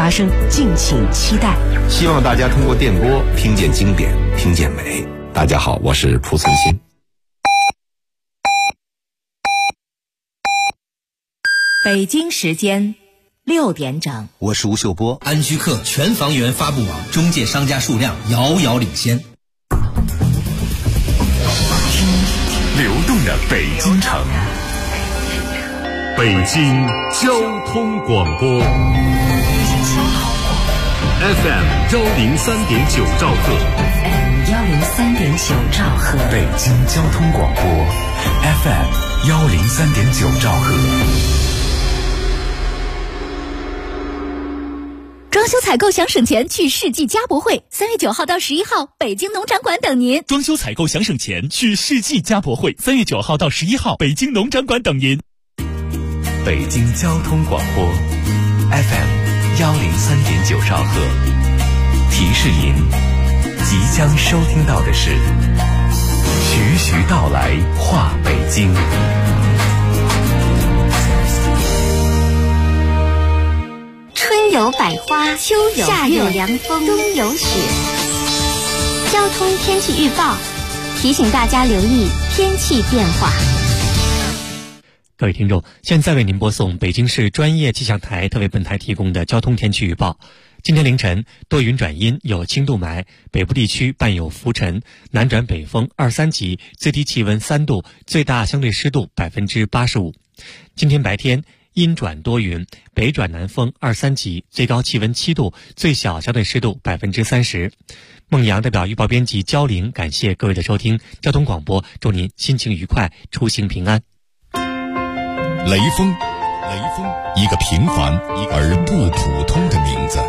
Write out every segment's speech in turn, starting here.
发生，敬请期待。 希望大家通过电波听见经典，听见美。大家好，我是蒲存昕。 北京时间6点整， 我是吴秀波。 安居客全房源发布网中介商家数量遥遥领先。 流动的北京城，北京交通广播 FM103.9 兆赫 103.9兆赫， 北京交通广播 FM103.9 兆赫。 装修采购想省钱，去世纪家博会，3月9号到11号，北京农展馆等您。 装修采购想省钱，去世纪家博会，3月9号到11号，北京农展馆等您。 北京交通广播 FM103.9 兆赫，提示您，即将收听到的是徐徐道来话北京。 春有百花，秋有夏有凉风，冬有雪。交通天气预报提醒大家留意天气变化。 各位听众，现在为您播送北京市专业气象台特为本台提供的交通天气预报。今天凌晨多云转阴，有轻度霾，北部地区伴有浮尘，南转北风2、3级，最低气温3度，最大相对湿度85%。今天白天阴转多云，北转南风2、3级，最高气温7度，最小相对湿度30%。孟阳代表预报编辑焦玲，感谢各位的收听。交通广播，祝您心情愉快，出行平安。 雷锋，一个平凡而不普通的名字。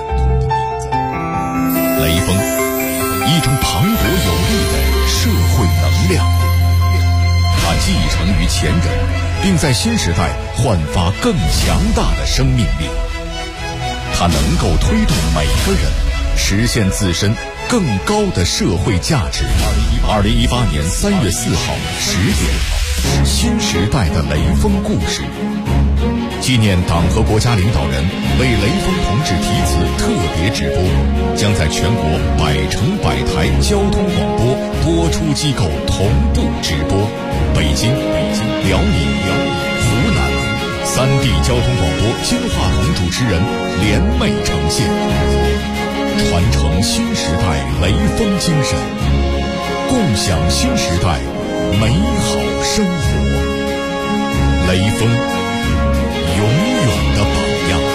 雷锋，一种磅礴有力的社会能量。它继承于前人，并在新时代焕发更强大的生命力。它能够推动每个人实现自身更高的社会价值。2018年3月4号10点，新时代的雷锋故事，纪念党和国家领导人为雷锋同志题词特别直播，将在全国100城100台交通广播播出机构同步直播。北京、辽宁、湖南3地交通广播金话筒主持人联袂呈现，传承新时代雷锋精神，共享新时代美好生活。雷锋，永远的榜样。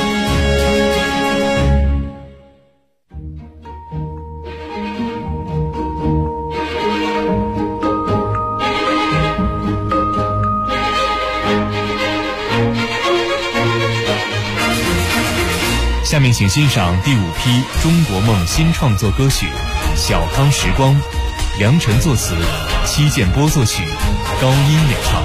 下面请欣赏第5批中国梦新创作歌曲《小康时光》，梁晨作词，戚建波作曲，高音演唱。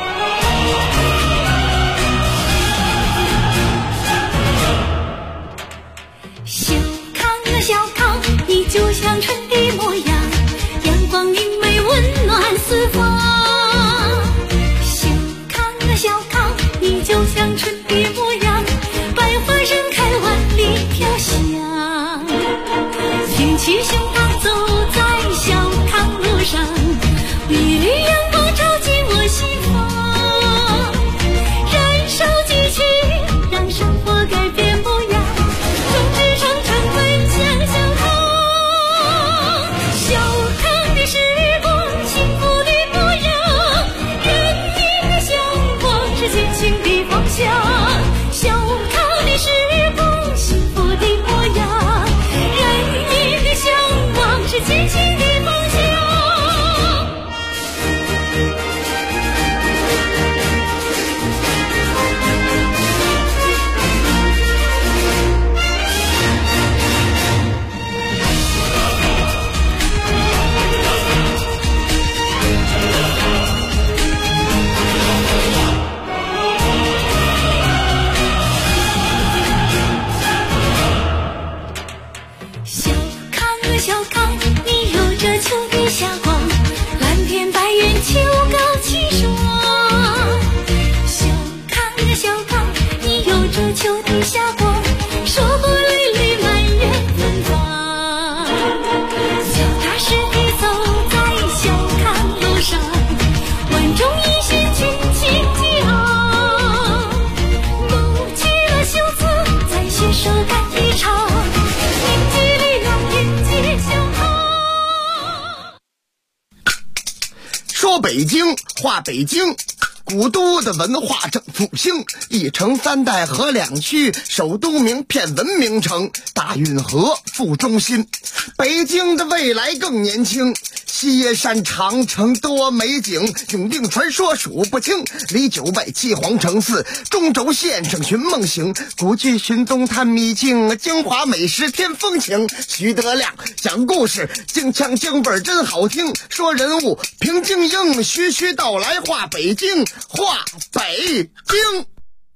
小康啊小康，你就像春的模样，阳光明媚温暖四方。小康啊小康，你就像春的模样，百花盛开万里飘香。挺起胸膛走在小康路上，一缕阳光照进我心房。燃烧激情，让生活改变模样，众志成城奔向小康。小康的时光，幸福的模样，人民的向往是前行的方向。小康的时光，幸福的模样，人民的向说北京，话北京，古都的文化正复兴，一城三代河两区，首都名片文明城，大运河副中心。北京的未来更年轻，西耶山长城多美景，永定传说数不清，离九拜七皇城寺，中轴线上寻梦行，古剧寻踪探秘境，京华美食添风情。徐德亮讲故事，京腔京味真好听，说人物评京英，徐徐道来话北京，话北京。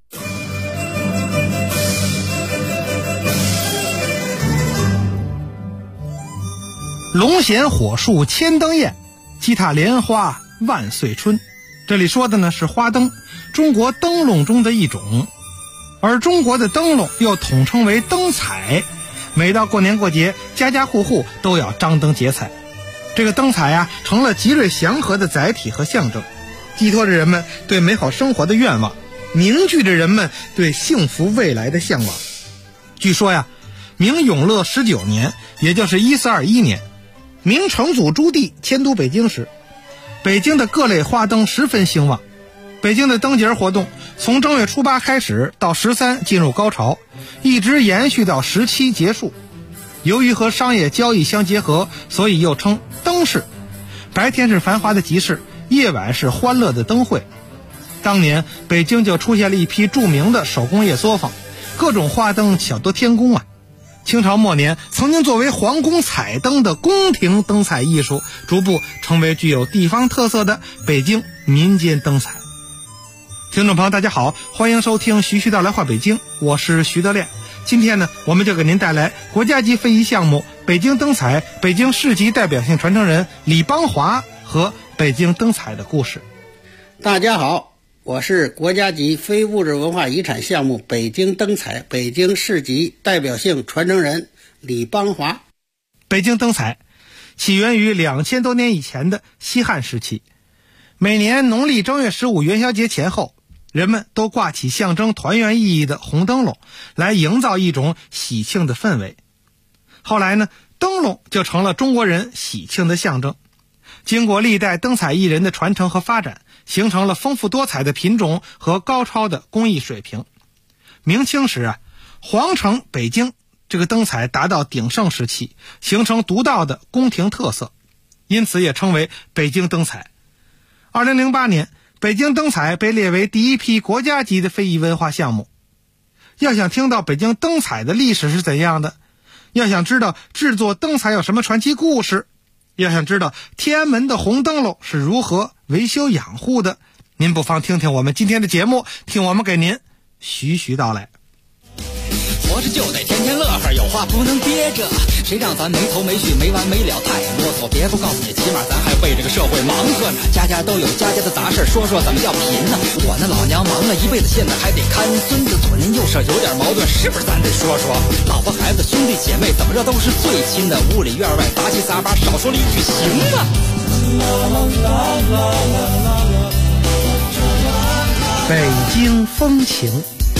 龙涎火树千灯焰，击踏莲花万岁春。这里说的呢是花灯，中国灯笼中的一种，而中国的灯笼又统称为灯彩。每到过年过节，家家户户都要张灯结彩。这个灯彩啊，成了吉瑞祥和的载体和象征，寄托着人们对美好生活的愿望，凝聚着人们对幸福未来的向往。据说呀，明永乐19年，也就是1421年，明成祖朱棣迁都北京时，北京的各类花灯十分兴旺。北京的灯节活动从正月初8开始，到13进入高潮，一直延续到17结束。由于和商业交易相结合，所以又称灯市。白天是繁华的集市，夜晚是欢乐的灯会。当年北京就出现了一批著名的手工业作坊，各种花灯巧夺天工啊。清朝末年，曾经作为皇宫彩灯的宫廷灯彩艺术，逐步成为具有地方特色的北京民间灯彩。听众朋友大家好，欢迎收听徐徐道来话北京，我是徐德亮。今天呢，我们就给您带来国家级非遗项目北京灯彩北京市级代表性传承人李邦华和北京灯彩的故事。 大家好，我是国家级非物质文化遗产项目北京灯彩北京市级代表性传承人李邦华。 北京灯彩起源于2000多年以前的西汉时期，每年农历正月15元宵节前后，人们都挂起象征团圆意义的红灯笼，来营造一种喜庆的氛围。后来呢，灯笼就成了中国人喜庆的象征。经过历代灯彩艺人的传承和发展，形成了丰富多彩的品种和高超的工艺水平。明清时啊，皇城北京这个灯彩达到鼎盛时期，形成独到的宫廷特色，因此也称为北京灯彩。2008年，北京灯彩被列为第一批国家级的非遗文化项目。要想听到北京灯彩的历史是怎样的，要想知道制作灯彩有什么传奇故事，要想知道天安门的红灯笼是如何维修养护的，您不妨听听我们今天的节目，听我们给您徐徐道来。 活着就得天天乐呵，有话不能憋着，谁让咱没头没绪没完没了太啰嗦。别不告诉你，起码咱还为这个社会忙活呢。家家都有家家的杂事，说说怎么要贫呢？我那老娘忙了一辈子，现在还得看孙子，左邻右舍有点矛盾，是不是咱得说说？老婆孩子兄弟姐妹怎么着都是最亲的，屋里院外杂七杂八，少说了一句行啊。 北京风情。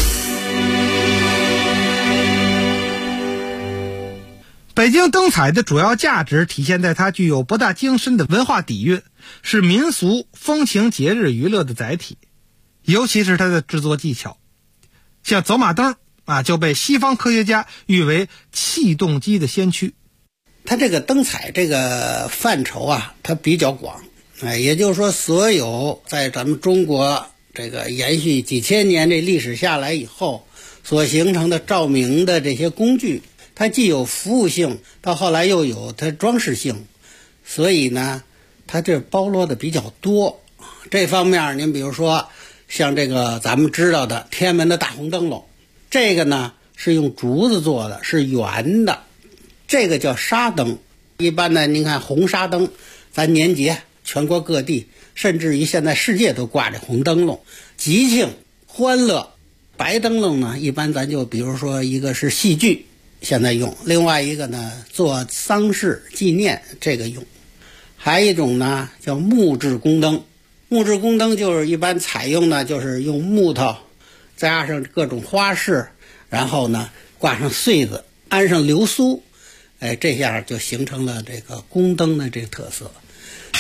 北京灯彩的主要价值体现在它具有博大精深的文化底蕴，是民俗风情节日娱乐的载体，尤其是它的制作技巧。像走马灯啊，就被西方科学家誉为气动机的先驱。 它这个灯彩这个范畴啊，它比较广，也就是说，所有在咱们中国这个延续几千年这历史下来以后所形成的照明的这些工具，它既有服务性，到后来又有它装饰性，所以呢，它这包罗的比较多。这方面，您比如说像这个咱们知道的天安门的大红灯笼，这个呢是用竹子做的，是圆的，这个叫纱灯。一般呢，您看红纱灯，咱年节全国各地，甚至于现在世界都挂着红灯笼，吉庆欢乐。白灯笼呢，一般咱就比如说一个是戏剧。现在用，另外一个呢做丧事纪念这个用，还有一种呢叫木质宫灯。木质宫灯就是一般采用呢就是用木头加上各种花饰，然后呢挂上穗子，安上流苏，这样就形成了这个宫灯的这个特色。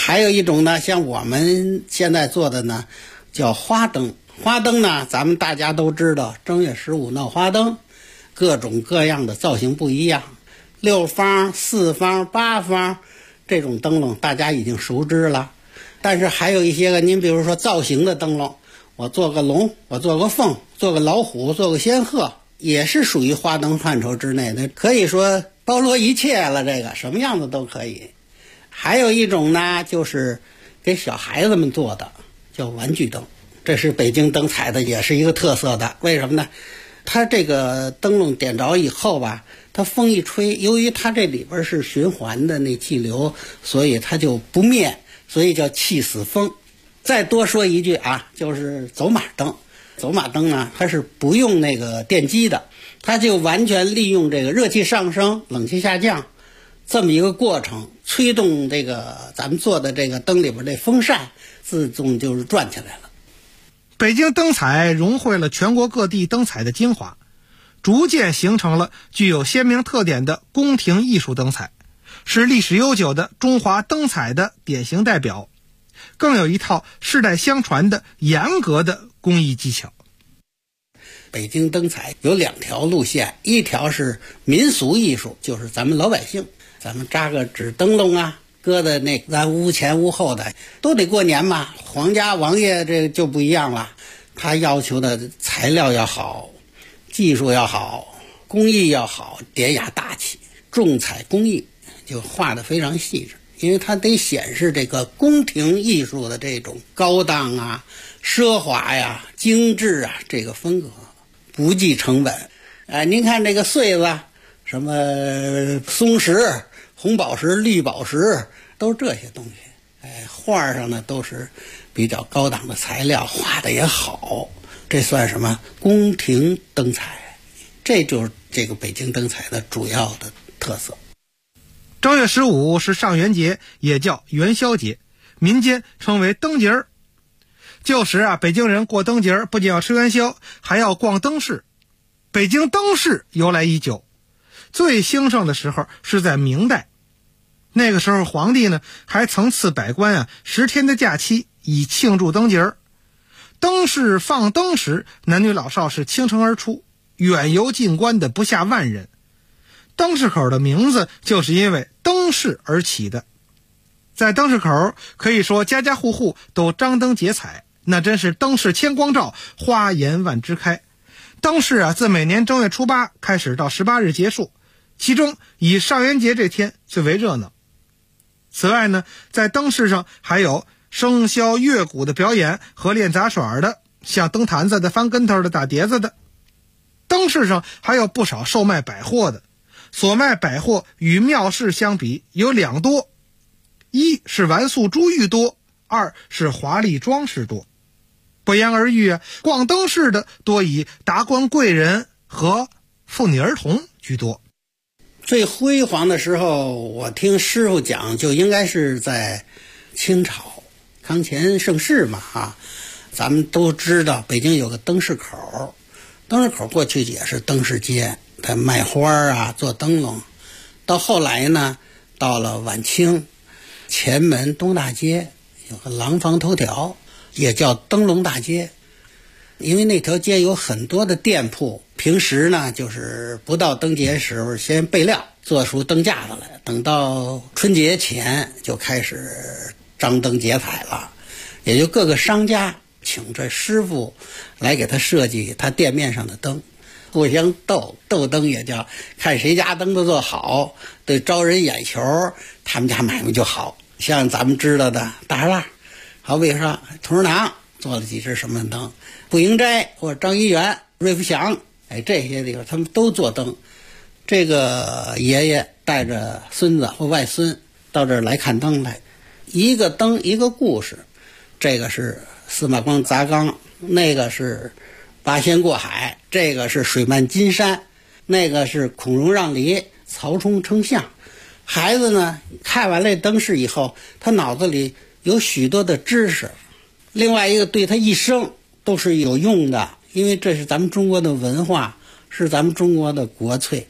还有一种呢，像我们现在做的呢，叫花灯。花灯呢，咱们大家都知道，正月15闹花灯，各种各样的造型不一样，6方、4方、8方，这种灯笼大家已经熟知了。但是还有一些个，您比如说造型的灯笼，我做个龙，我做个凤，做个老虎，做个仙鹤，也是属于花灯范畴之内的，可以说包罗一切了，这个什么样子都可以。还有一种呢，就是给小孩子们做的，叫玩具灯，这是北京灯彩的，也是一个特色的。为什么呢？它这个灯笼点着以后吧，它风一吹，由于它这里边是循环的那气流，所以它就不灭，所以叫气死风。再多说一句啊，就是走马灯。走马灯呢，它是不用那个电机的，它就完全利用这个热气上升、冷气下降这么一个过程，吹动这个咱们做的这个灯里边这风扇，自动就是转起来了。 北京灯彩融汇了全国各地灯彩的精华，逐渐形成了具有鲜明特点的宫廷艺术灯彩，是历史悠久的中华灯彩的典型代表，更有一套世代相传的严格的工艺技巧。 北京灯彩有2条路线，一条是民俗艺术，就是咱们老百姓，咱们扎个纸灯笼啊，搁在那咱屋前屋后的，都得过年嘛。皇家王爷这就不一样了，他要求的材料要好，技术要好，工艺要好，典雅大气，重彩工艺就画得非常细致，因为它得显示这个宫廷艺术的这种高档啊、奢华呀、精致啊，这个风格不计成本。您看这个穗子，什么松石、红宝石、绿宝石，都是这些东西。画上呢都是比较高档的材料，画的也好，这算什么宫廷灯彩？这就是这个北京灯彩的主要的特色。 正月15是上元节，也叫元宵节，民间称为灯节儿。旧时啊，北京人过灯节不仅要吃元宵，还要逛灯市。北京灯市由来已久，最兴盛的时候是在明代。那个时候皇帝呢还曾赐百官10天的假期，以庆祝灯节儿。灯市放灯时，男女老少是倾城而出，远游近观的不下万人。灯市口的名字就是因为灯市而起的。在灯市口，可以说家家户户都张灯结彩，那真是灯市千光照，花颜万枝开。灯市自每年正月初8开始到18日结束，其中以上元节这天最为热闹。此外呢，在灯市上还有笙箫乐鼓的表演和练杂耍的，像蹬坛子的、翻跟头的、打碟子的。灯市上还有不少售卖百货的，所卖百货与庙市相比有2多，一是玩素珠玉多，二是华丽装饰多。不言而喻逛灯市的多以达官贵人和妇女儿童居多。 最辉煌的时候，我听师傅讲，就应该是在清朝康乾盛世嘛咱们都知道北京有个灯市口，灯市口过去也是灯市街，它卖花做灯笼。到后来呢，到了晚清，前门东大街有个廊坊头条，也叫灯笼大街。因为那条街有很多的店铺，平时呢就是不到灯节时候先备料，做出灯架子来，等到春节前就开始张灯结彩了。也就各个商家请这师傅来给他设计他店面上的灯，互相斗灯，也叫看谁家灯都做好，对招人眼球，他们家买卖就好。像咱们知道的大栅栏，好比说同仁堂做了几只什么灯，步营斋或者张一元、瑞福祥，这些地方他们都做灯。这个爷爷带着孙子或外孙到这儿来看灯来，一个灯一个故事。这个是司马光砸缸，那个是八仙过海，这个是水漫金山，那个是孔融让梨，曹冲称象。孩子呢看完了灯饰以后，他脑子里有许多的知识，另外一个对他一生都是有用的，因为这是咱们中国的文化，是咱们中国的国粹。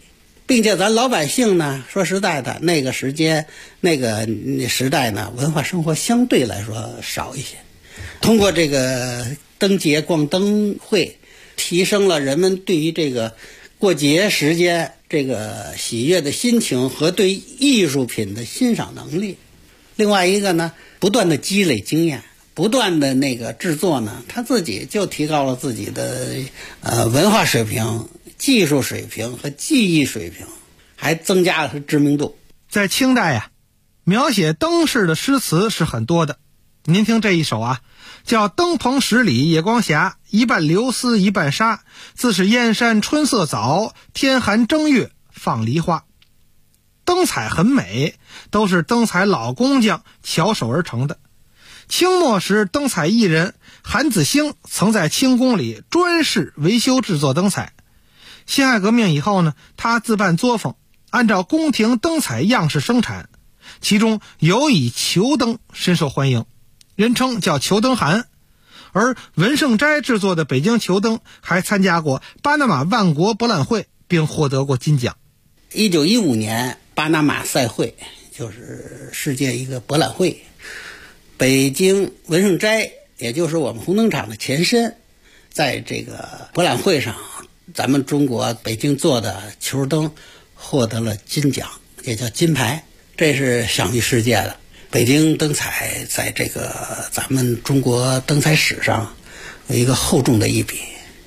并且咱老百姓呢，说实在的，那个时间那个时代呢，文化生活相对来说少一些。通过这个灯节逛灯会，提升了人们对于这个过节时间这个喜悦的心情和对艺术品的欣赏能力。另外一个呢，不断的积累经验，不断的那个制作呢，他自己就提高了自己的文化水平、技术水平和技艺水平，还增加了知名度。 在清代呀，描写灯饰的诗词是很多的。您听这一首啊，叫灯棚十里夜光霞，一半流丝一半纱，自是燕山春色早，天寒正月放梨花。灯彩很美，都是灯彩老工匠巧手而成的。清末时，灯彩艺人韩子兴曾在清宫里专事维修制作灯彩。辛亥革命以后呢，他自办作坊，按照宫廷灯彩样式生产，其中有以球灯深受欢迎，人称叫球灯韩。而文盛斋制作的北京球灯还参加过巴拿马万国博览会，并获得过金奖。 1915年巴拿马赛会，就是世界一个博览会，北京文盛斋，也就是我们红灯厂的前身，在这个博览会上，咱们中国北京做的球灯获得了金奖，也叫金牌，这是享誉世界的。北京灯彩在这个咱们中国灯彩史上有一个厚重的一笔。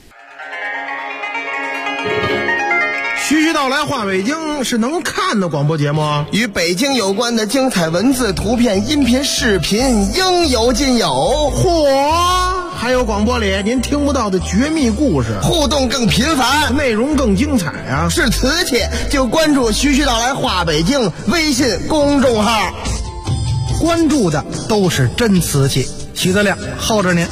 徐徐道来话北京是能看的广播节目， 与北京有关的精彩文字、图片、音频、视频应有尽有。 嚯，还有广播里您听不到的绝密故事， 互动更频繁， 内容更精彩啊！ 是瓷器就关注徐徐道来话北京微信公众号， 关注的都是真瓷器。徐德亮候着您。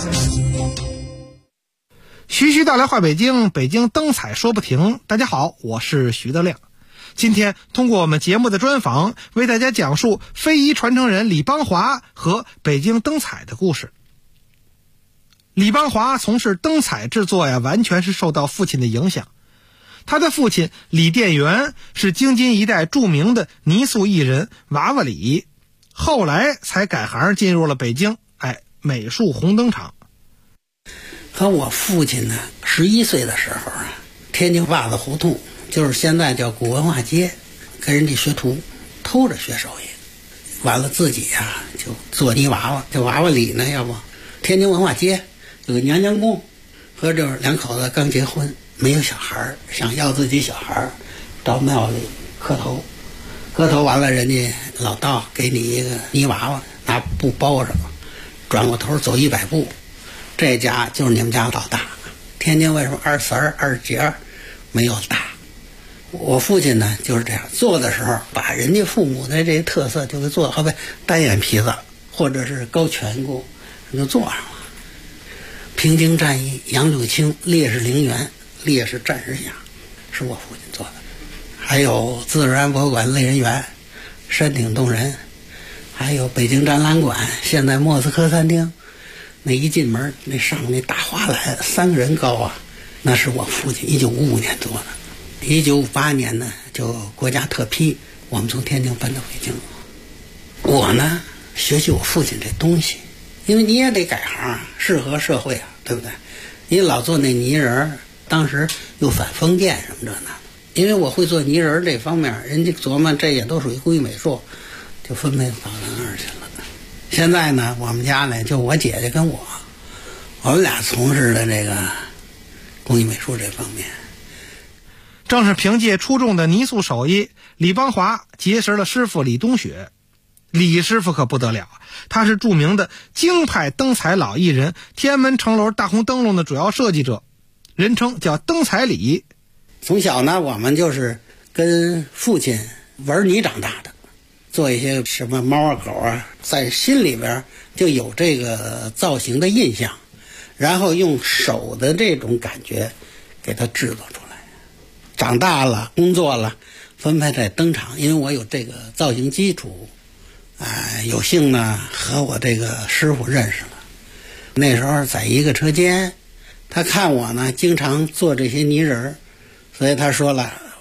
徐徐道来话北京，北京灯彩说不停。大家好，我是徐德亮。今天通过我们节目的专访，为大家讲述非遗传承人李邦华和北京灯彩的故事。李邦华从事灯彩制作呀，完全是受到父亲的影响。他的父亲李殿元是京津一带著名的泥塑艺人娃娃李，后来才改行进入了北京美术红灯厂。 和我父亲呢，11岁的时候啊，天津袜子胡同，就是现在叫古文化街，跟人家学徒，偷着学手艺，完了自己呀就做泥娃娃。这娃娃里呢，要不天津文化街有个娘娘宫，和这两口子刚结婚，没有小孩，想要自己小孩，到庙里磕头，磕头完了，人家老道给你一个泥娃娃，拿布包上，转过头走100步。这家就是你们家老大。天津为什么24、2节没有大？我父亲呢就是这样做的时候，把人家父母的这些特色就给做，好比单眼皮子或者是高颧骨就做上了。平津战役，杨柳青烈士陵园，烈士战士像，是我父亲做的。还有自然博物馆类人园，山顶洞人，还有北京展览馆，现在莫斯科餐厅。那一进门，那上面那大花篮3个人高啊，那是我父亲1955年做的。1958年呢，就国家特批，我们从天津搬到北京。我呢，学习我父亲这东西，因为你也得改行啊，适合社会啊，对不对？你老做那泥人，当时又反封建什么这那，因为我会做泥人这方面，人家琢磨这也都属于工艺美术，就分配到那儿去了。现在呢，我们家呢，就我姐姐跟我们俩从事的这个工艺美术这方面。 正是凭借出众的泥塑手艺，李邦华结识了师傅李东雪。李师傅可不得了，他是著名的京派灯彩老艺人，天安门城楼大红灯笼的主要设计者，人称叫灯彩李。 从小呢，我们就是跟父亲玩泥长大的，做一些什么猫啊狗啊，在心里边就有这个造型的印象，然后用手的这种感觉给它制作出来。长大了，工作了，分配在灯厂，因为我有这个造型基础，有幸呢和我这个师傅认识了。那时候在一个车间，他看我呢经常做这些泥人，所以他说了，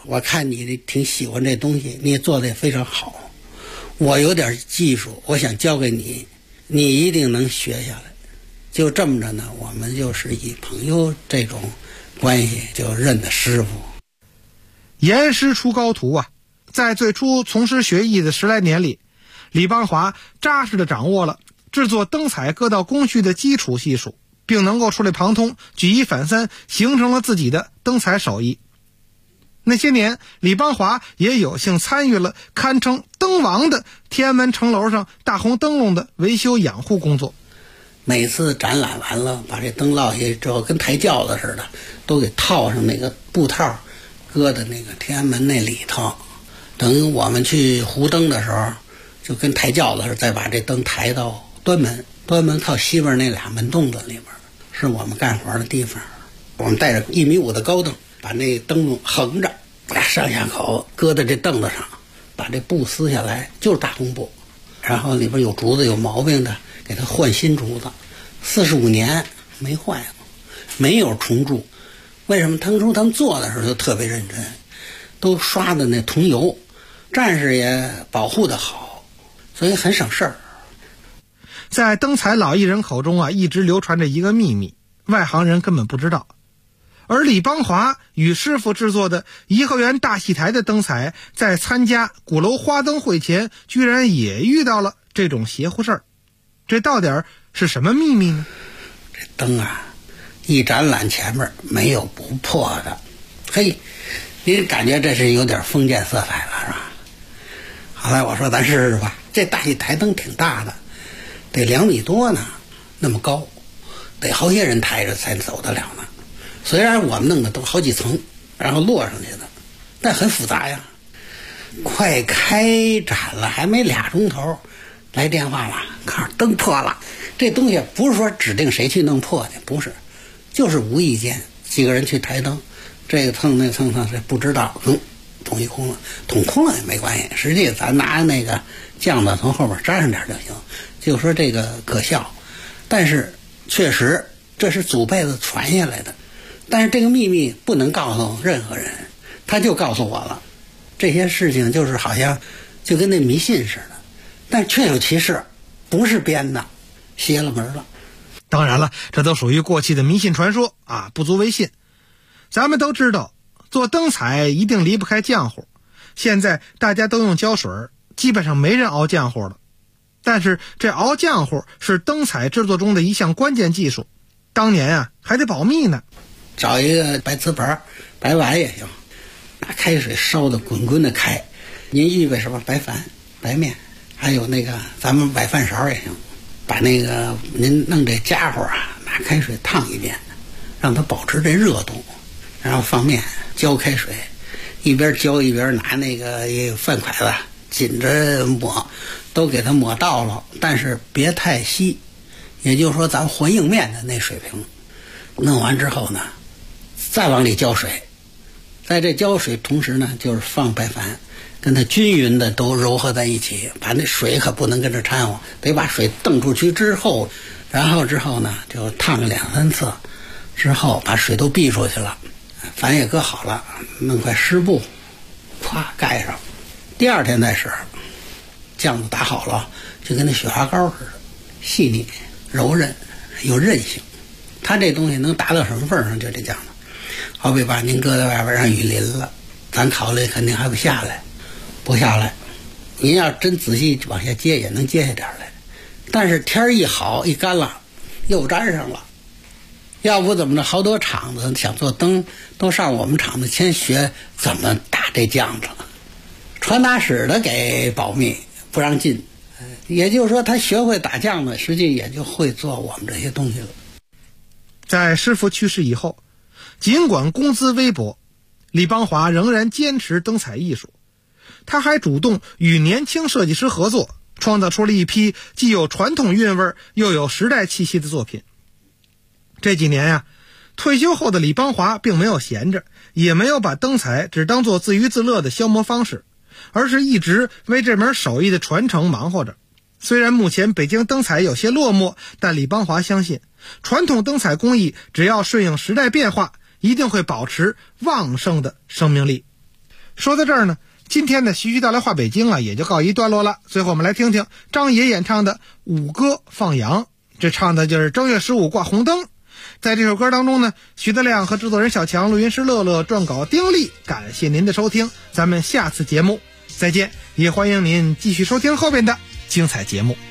我看你挺喜欢这东西，你也做得也非常好，我有点技术，我想教给你，你一定能学下来。就这么着呢，我们就是以朋友这种关系就认的师傅。 严师出高徒啊，在最初从师学艺的10来年里，李邦华扎实地掌握了制作灯彩各道工序的基础系数，并能够触类旁通，举一反三，形成了自己的灯彩手艺。那些年，李邦华也有幸参与了堪称灯王的天安门城楼上大红灯笼的维修养护工作。 每次展览完了，把这灯落下之后，跟抬轿子似的，都给套上那个布套，搁在那个天安门那里头。等于我们去糊灯的时候，就跟抬轿子似的，再把这灯抬到端门。端门靠西边那俩门洞子里边，是我们干活的地方。我们带着1.5米的高灯，把那灯笼横着，上下口搁在这凳子上，把这布撕下来，就是大红布，然后里边有竹子有毛病的，给它换新竹子，45年没坏过，没有虫蛀。为什么？当初他们做的时候就特别认真，都刷的那桐油，战士也保护的好，所以很省事儿。 在灯彩老艺人口中啊，一直流传着一个秘密，外行人根本不知道。而李邦华与师傅制作的颐和园大戏台的灯彩，在参加鼓楼花灯会前，居然也遇到了这种邪乎事儿。这到底是什么秘密呢？ 这灯啊，一展览前面没有不破的。嘿，您感觉这是有点封建色彩了，是吧？后来我说咱试试吧，这大戏台灯挺大的，得2米多呢，那么高，得好些人抬着才走得了呢。虽然我们弄的都好几层，然后摞上去的，但很复杂呀。快开展了，还没2钟头，来电话了，告诉灯破了。这东西不是说指定谁去弄破的，不是，就是无意间几个人去抬灯，这个蹭那蹭蹭，这不知道，捅一空了，捅空了也没关系。实际咱拿那个酱子从后边沾上点就行，就说这个可笑。但是确实这是祖辈子传下来的，但是这个秘密不能告诉任何人，他就告诉我了。这些事情就是好像就跟那迷信似的，但确有其事，不是编的，邪了门了。 当然了，这都属于过去的迷信传说啊，不足为信。咱们都知道，做灯彩一定离不开浆糊。现在大家都用胶水，基本上没人熬浆糊了。但是这熬浆糊是灯彩制作中的一项关键技术，当年啊还得保密呢。 找一个白瓷盘、白碗也行，拿开水烧的滚滚的开。您预备什么？白饭、白面，还有那个咱们崴饭勺也行。把那个您弄这家伙啊，拿开水烫一遍，让它保持这热度，然后放面，浇开水，一边浇一边拿那个饭筷子紧着抹，都给它抹到了，但是别太稀，也就是说咱们和硬面的那水平。弄完之后呢，再往里浇水，在这浇水同时呢，就是放白矾，跟它均匀的都糅合在一起，把那水可不能跟着掺和，得把水瞪出去之后，然后之后呢就烫个2-3次，之后把水都避出去了，矾也搁好了，弄块湿布，咵盖上，第2天再使，酱子打好了，就跟那雪花膏似的，细腻、柔韧、有韧性。它这东西能达到什么份上？就这酱子，好比把您搁在外边让雨淋了，咱考虑肯定还不下来，不下来。您要真仔细往下接，也能接下点来。但是天一好一干了，又粘上了。要不怎么着？好多厂子想做灯，都上我们厂子先学怎么打这酱子，传达室的给保密，不让进。也就是说，他学会打酱子，实际也就会做我们这些东西了。 在师傅去世以后，尽管工资微薄，李邦华仍然坚持灯彩艺术。他还主动与年轻设计师合作，创造出了一批既有传统韵味又有时代气息的作品。这几年呀，退休后的李邦华并没有闲着，也没有把灯彩只当作自娱自乐的消磨方式，而是一直为这门手艺的传承忙活着。虽然目前北京灯彩有些落寞，但李邦华相信，传统灯彩工艺只要顺应时代变化，一定会保持旺盛的生命力。 说到这儿呢，今天的徐徐道来话北京啊也就告一段落了。最后我们来听听张也演唱的《五歌放羊》，这唱的就是正月15挂红灯。在这首歌当中呢，徐德亮和制作人小强、录音师乐乐、撰稿丁力，感谢您的收听，咱们下次节目再见，也欢迎您继续收听后边的精彩节目。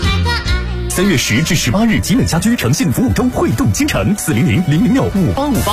3月10至18日，集美家居诚信服务周，汇动京城，400-006-5858。